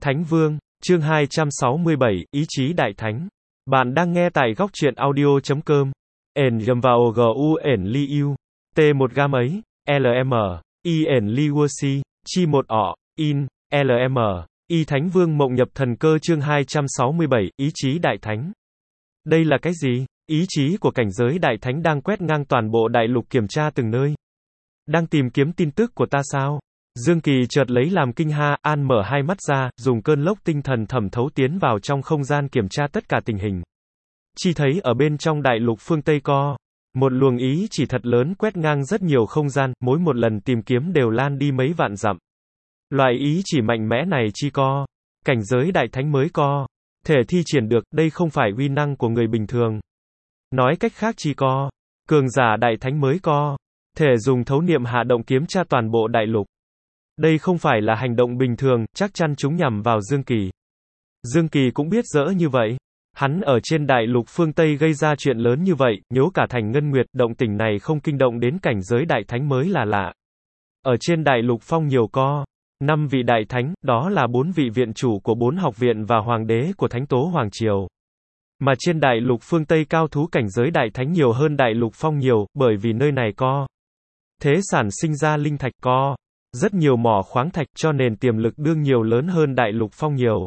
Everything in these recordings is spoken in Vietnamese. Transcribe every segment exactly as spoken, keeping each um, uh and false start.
Thánh Vương, chương hai trăm sáu mươi bảy, Ý chí Đại Thánh. Bạn đang nghe tại góc truyện audio chấm com. Ẩn dầm vào gu ẩn li u. T một gam ấy. lm. I ẩn li si. Chi một ọ. In. lm. Y Thánh Vương mộng nhập thần cơ chương hai trăm sáu mươi bảy, Ý chí Đại Thánh. Đây là cái gì? Ý chí của cảnh giới Đại Thánh đang quét ngang toàn bộ đại lục kiểm tra từng nơi. Đang tìm kiếm tin tức của ta sao? Dương Kỳ chợt lấy làm kinh ha, an mở hai mắt ra, dùng cơn lốc tinh thần thẩm thấu tiến vào trong không gian kiểm tra tất cả tình hình. Chỉ thấy ở bên trong đại lục phương Tây co, một luồng ý chỉ thật lớn quét ngang rất nhiều không gian, mỗi một lần tìm kiếm đều lan đi mấy vạn dặm. Loại ý chỉ mạnh mẽ này chi co, cảnh giới Đại Thánh mới co, thể thi triển được, đây không phải uy năng của người bình thường. Nói cách khác chi co, cường giả Đại Thánh mới co, thể dùng thấu niệm hạ động kiểm tra toàn bộ đại lục. Đây không phải là hành động bình thường, chắc chắn chúng nhằm vào Dương Kỳ. Dương Kỳ cũng biết dỡ như vậy. Hắn ở trên đại lục phương Tây gây ra chuyện lớn như vậy, nhố cả thành Ngân Nguyệt, động tình này không kinh động đến cảnh giới Đại Thánh mới là lạ. Ở trên đại lục phong nhiều co, năm vị Đại Thánh, đó là bốn vị viện chủ của bốn học viện và hoàng đế của Thánh Tố Hoàng Triều. Mà trên đại lục phương Tây cao thú cảnh giới Đại Thánh nhiều hơn đại lục phong nhiều, bởi vì nơi này co. Thế sản sinh ra linh thạch co. Rất nhiều mỏ khoáng thạch cho nên tiềm lực đương nhiều lớn hơn đại lục phong nhiều.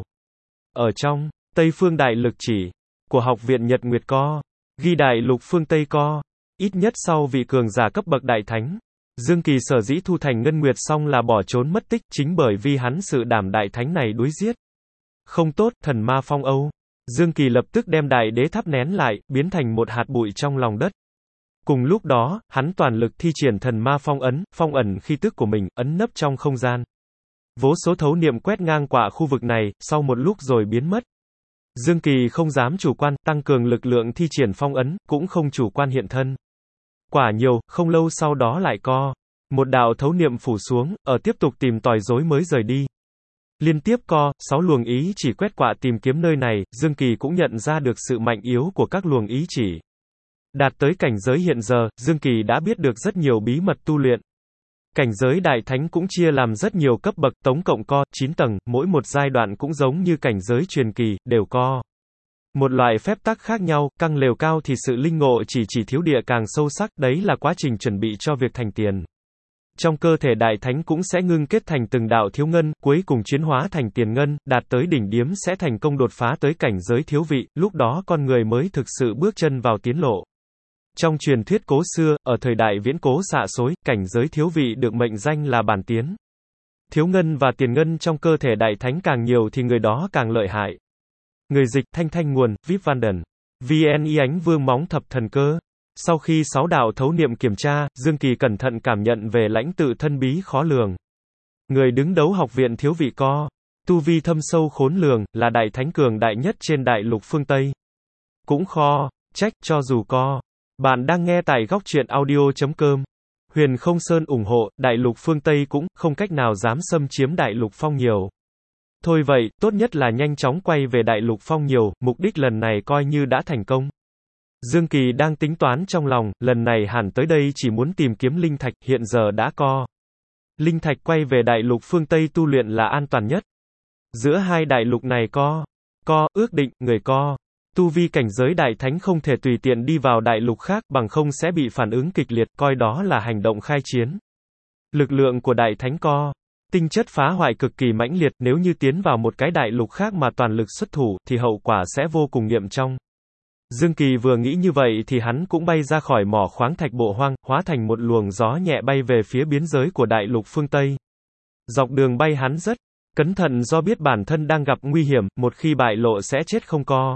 Ở trong Tây phương đại lực chỉ của học viện Nhật Nguyệt co, ghi đại lục phương Tây co, ít nhất sau vị cường giả cấp bậc Đại Thánh. Dương Kỳ sở dĩ thu thành Ngân Nguyệt xong là bỏ trốn mất tích, chính bởi vì hắn sự đảm Đại Thánh này đuối giết. Không tốt, thần ma phong âu. Dương Kỳ lập tức đem đại đế thắp nén lại, biến thành một hạt bụi trong lòng đất. Cùng lúc đó, hắn toàn lực thi triển thần ma phong ấn, phong ẩn khí tức của mình, ấn nấp trong không gian. Vô số thấu niệm quét ngang qua khu vực này, sau một lúc rồi biến mất. Dương Kỳ không dám chủ quan, tăng cường lực lượng thi triển phong ấn, cũng không chủ quan hiện thân. Quả nhiều, không lâu sau đó lại co. Một đạo thấu niệm phủ xuống, ở tiếp tục tìm tòi rối mới rời đi. Liên tiếp co, sáu luồng ý chỉ quét qua tìm kiếm nơi này, Dương Kỳ cũng nhận ra được sự mạnh yếu của các luồng ý chỉ. Đạt tới cảnh giới hiện giờ, Dương Kỳ đã biết được rất nhiều bí mật tu luyện. Cảnh giới Đại Thánh cũng chia làm rất nhiều cấp bậc, tổng cộng co, chín tầng, mỗi một giai đoạn cũng giống như cảnh giới truyền kỳ, đều co. Một loại phép tắc khác nhau, càng lều cao thì sự linh ngộ chỉ chỉ thiếu địa càng sâu sắc, đấy là quá trình chuẩn bị cho việc thành tiền. Trong cơ thể Đại Thánh cũng sẽ ngưng kết thành từng đạo thiếu ngân, cuối cùng chuyển hóa thành tiền ngân, đạt tới đỉnh điểm sẽ thành công đột phá tới cảnh giới thiếu vị, lúc đó con người mới thực sự bước chân vào tiến lộ. Trong truyền thuyết cố xưa, ở thời đại viễn cố xạ xối, cảnh giới thiếu vị được mệnh danh là bản tiến. Thiếu ngân và tiền ngân trong cơ thể Đại Thánh càng nhiều thì người đó càng lợi hại. Người dịch, Thanh Thanh nguồn, Vip Vanden. vê en y Ánh Vương móng thập thần cơ. Sau khi sáu đạo thấu niệm kiểm tra, Dương Kỳ cẩn thận cảm nhận về lãnh tự thân bí khó lường. Người đứng đấu học viện thiếu vị co. Tu vi thâm sâu khốn lường, là Đại Thánh cường đại nhất trên đại lục phương Tây. Cũng kho, trách, cho dù co. Bạn đang nghe tại góc truyện audio chấm com. Huyền Không Sơn ủng hộ, đại lục phương Tây cũng không cách nào dám xâm chiếm đại lục phong nhiều. Thôi vậy, tốt nhất là nhanh chóng quay về đại lục phong nhiều, mục đích lần này coi như đã thành công. Dương Kỳ đang tính toán trong lòng, lần này hẳn tới đây chỉ muốn tìm kiếm linh thạch, hiện giờ đã co. Linh thạch quay về đại lục phương Tây tu luyện là an toàn nhất. Giữa hai đại lục này co, co, ước định, người co. Tu vi cảnh giới Đại Thánh không thể tùy tiện đi vào đại lục khác, bằng không sẽ bị phản ứng kịch liệt, coi đó là hành động khai chiến. Lực lượng của Đại Thánh co, tinh chất phá hoại cực kỳ mãnh liệt, nếu như tiến vào một cái đại lục khác mà toàn lực xuất thủ, thì hậu quả sẽ vô cùng nghiêm trọng. Dương Kỳ vừa nghĩ như vậy thì hắn cũng bay ra khỏi mỏ khoáng thạch bộ hoang, hóa thành một luồng gió nhẹ bay về phía biên giới của đại lục phương Tây. Dọc đường bay hắn rất cẩn thận do biết bản thân đang gặp nguy hiểm, một khi bại lộ sẽ chết không co.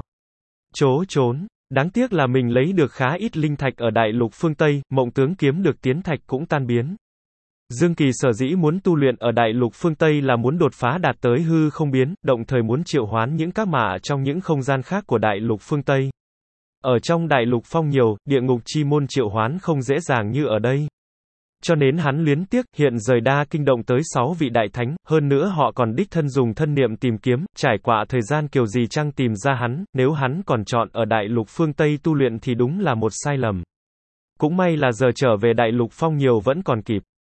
Chố trốn, đáng tiếc là mình lấy được khá ít linh thạch ở đại lục phương Tây, mộng tướng kiếm được tiến thạch cũng tan biến. Dương Kỳ sở dĩ muốn tu luyện ở đại lục phương Tây là muốn đột phá đạt tới hư không biến, đồng thời muốn triệu hoán những các mạ trong những không gian khác của đại lục phương Tây. Ở trong đại lục phong nhiều, địa ngục chi môn triệu hoán không dễ dàng như ở đây. Cho nên hắn luyến tiếc, hiện rời đa kinh động tới sáu vị Đại Thánh, hơn nữa họ còn đích thân dùng thân niệm tìm kiếm, trải qua thời gian kiểu gì chăng tìm ra hắn, nếu hắn còn chọn ở đại lục phương Tây tu luyện thì đúng là một sai lầm. Cũng may là giờ trở về đại lục phong nhiều vẫn còn kịp.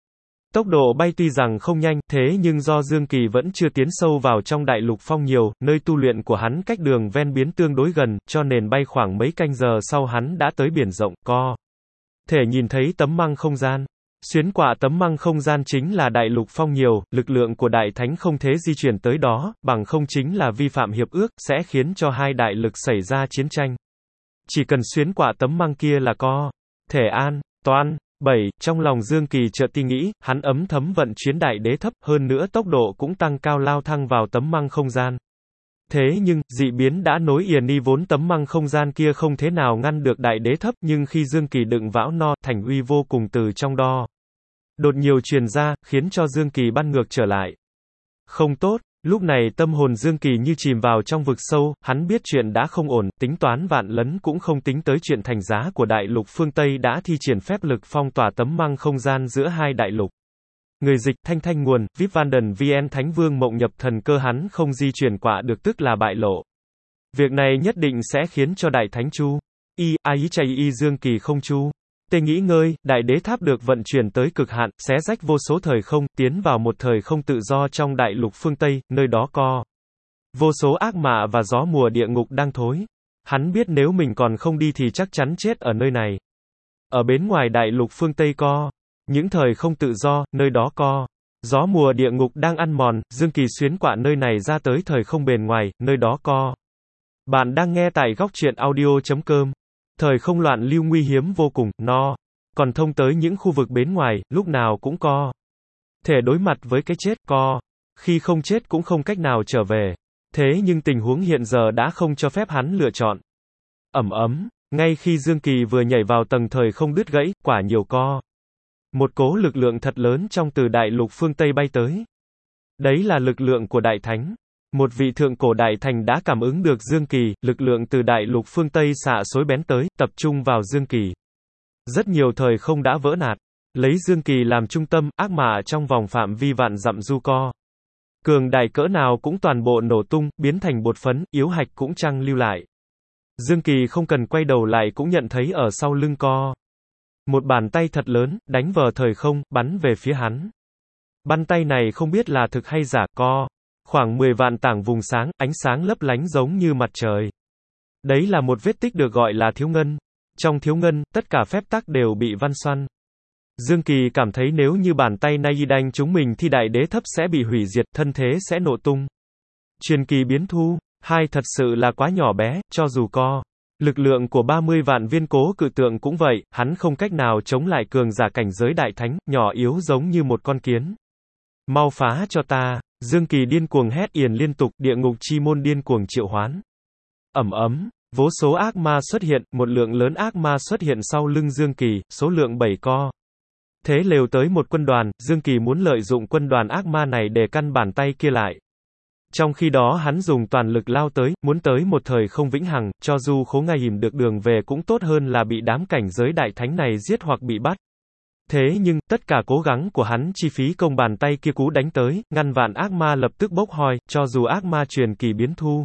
Tốc độ bay tuy rằng không nhanh, thế nhưng do Dương Kỳ vẫn chưa tiến sâu vào trong đại lục phong nhiều, nơi tu luyện của hắn cách đường ven biến tương đối gần, cho nên bay khoảng mấy canh giờ sau hắn đã tới biển rộng, co. Thể nhìn thấy tấm măng không gian. Xuyến quả tấm măng không gian chính là đại lục phong nhiều, lực lượng của đại thánh không thể di chuyển tới đó, bằng không chính là vi phạm hiệp ước, sẽ khiến cho hai đại lực xảy ra chiến tranh. Chỉ cần xuyến quả tấm măng kia là co. Thể an, toan. bảy. Trong lòng Dương Kỳ chợt ti nghĩ, hắn ấm thấm vận chuyến đại đế thấp, hơn nữa tốc độ cũng tăng cao lao thăng vào tấm măng không gian. Thế nhưng, dị biến đã nối yền y vốn tấm măng không gian kia không thế nào ngăn được đại đế thấp, nhưng khi Dương Kỳ đựng vão no, thành uy vô cùng từ trong đo. Đột nhiều truyền ra, khiến cho Dương Kỳ băn ngược trở lại. Không tốt, lúc này tâm hồn Dương Kỳ như chìm vào trong vực sâu, hắn biết chuyện đã không ổn, tính toán vạn lấn cũng không tính tới chuyện thành giá của đại lục phương Tây đã thi triển phép lực phong tỏa tấm măng không gian giữa hai đại lục. Người dịch, Thanh Thanh nguồn, víp Vanden vê en Thánh Vương mộng nhập thần cơ hắn không di chuyển quả được tức là bại lộ. Việc này nhất định sẽ khiến cho đại thánh chu. Y, ai chay y Dương Kỳ không chu. Tê nghĩ ngơi, đại đế tháp được vận chuyển tới cực hạn, xé rách vô số thời không, tiến vào một thời không tự do trong đại lục phương Tây, nơi đó co. Vô số ác mạ và gió mùa địa ngục đang thối. Hắn biết nếu mình còn không đi thì chắc chắn chết ở nơi này. Ở bên ngoài đại lục phương Tây co. Những thời không tự do, nơi đó co. Gió mùa địa ngục đang ăn mòn, Dương Kỳ xuyến quả nơi này ra tới thời không bền ngoài, nơi đó co. Bạn đang nghe tại góc truyện audio chấm com. Thời không loạn lưu nguy hiếm vô cùng, no. Còn thông tới những khu vực bên ngoài, lúc nào cũng co. Thể đối mặt với cái chết, co. Khi không chết cũng không cách nào trở về. Thế nhưng tình huống hiện giờ đã không cho phép hắn lựa chọn. Ẩm ấm, ngay khi Dương Kỳ vừa nhảy vào tầng thời không đứt gãy, quả nhiều co. Một cỗ lực lượng thật lớn trong từ đại lục phương Tây bay tới. Đấy là lực lượng của đại thánh. Một vị thượng cổ đại thành đã cảm ứng được Dương Kỳ, lực lượng từ đại lục phương Tây xạ xối bén tới, tập trung vào Dương Kỳ. Rất nhiều thời không đã vỡ nát. Lấy Dương Kỳ làm trung tâm, ác mạ trong vòng phạm vi vạn dặm du co. Cường đại cỡ nào cũng toàn bộ nổ tung, biến thành bột phấn, yếu hạch cũng chăng lưu lại. Dương Kỳ không cần quay đầu lại cũng nhận thấy ở sau lưng co. Một bàn tay thật lớn, đánh vờ thời không, bắn về phía hắn. Bàn tay này không biết là thực hay giả, co. Khoảng mười vạn tảng vùng sáng, ánh sáng lấp lánh giống như mặt trời. Đấy là một vết tích được gọi là thiếu ngân. Trong thiếu ngân, tất cả phép tắc đều bị văn xoăn. Dương Kỳ cảm thấy nếu như bàn tay này đánh chúng mình thì đại đế thấp sẽ bị hủy diệt, thân thế sẽ nổ tung. Truyền kỳ biến thu, hai thật sự là quá nhỏ bé, cho dù co. Lực lượng của ba mươi vạn viên cố cự tượng cũng vậy, hắn không cách nào chống lại cường giả cảnh giới đại thánh, nhỏ yếu giống như một con kiến. Mau phá cho ta, Dương Kỳ điên cuồng hét yền liên tục, địa ngục chi môn điên cuồng triệu hoán. Ẩm ấm, vô số ác ma xuất hiện, một lượng lớn ác ma xuất hiện sau lưng Dương Kỳ, số lượng bảy co. Thế lều tới một quân đoàn, Dương Kỳ muốn lợi dụng quân đoàn ác ma này để căn bàn tay kia lại. Trong khi đó hắn dùng toàn lực lao tới, muốn tới một thời không vĩnh hằng, cho dù khố ngay hìm được đường về cũng tốt hơn là bị đám cảnh giới đại thánh này giết hoặc bị bắt. Thế nhưng, tất cả cố gắng của hắn chi phí công bàn tay kia cú đánh tới, ngăn vạn ác ma lập tức bốc hoi, cho dù ác ma truyền kỳ biến thu.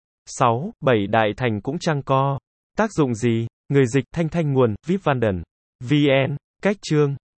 sáu, bảy đại thành cũng chăng co. Tác dụng gì? Người dịch, Thanh Thanh nguồn, víp Vanden vê en, cách chương.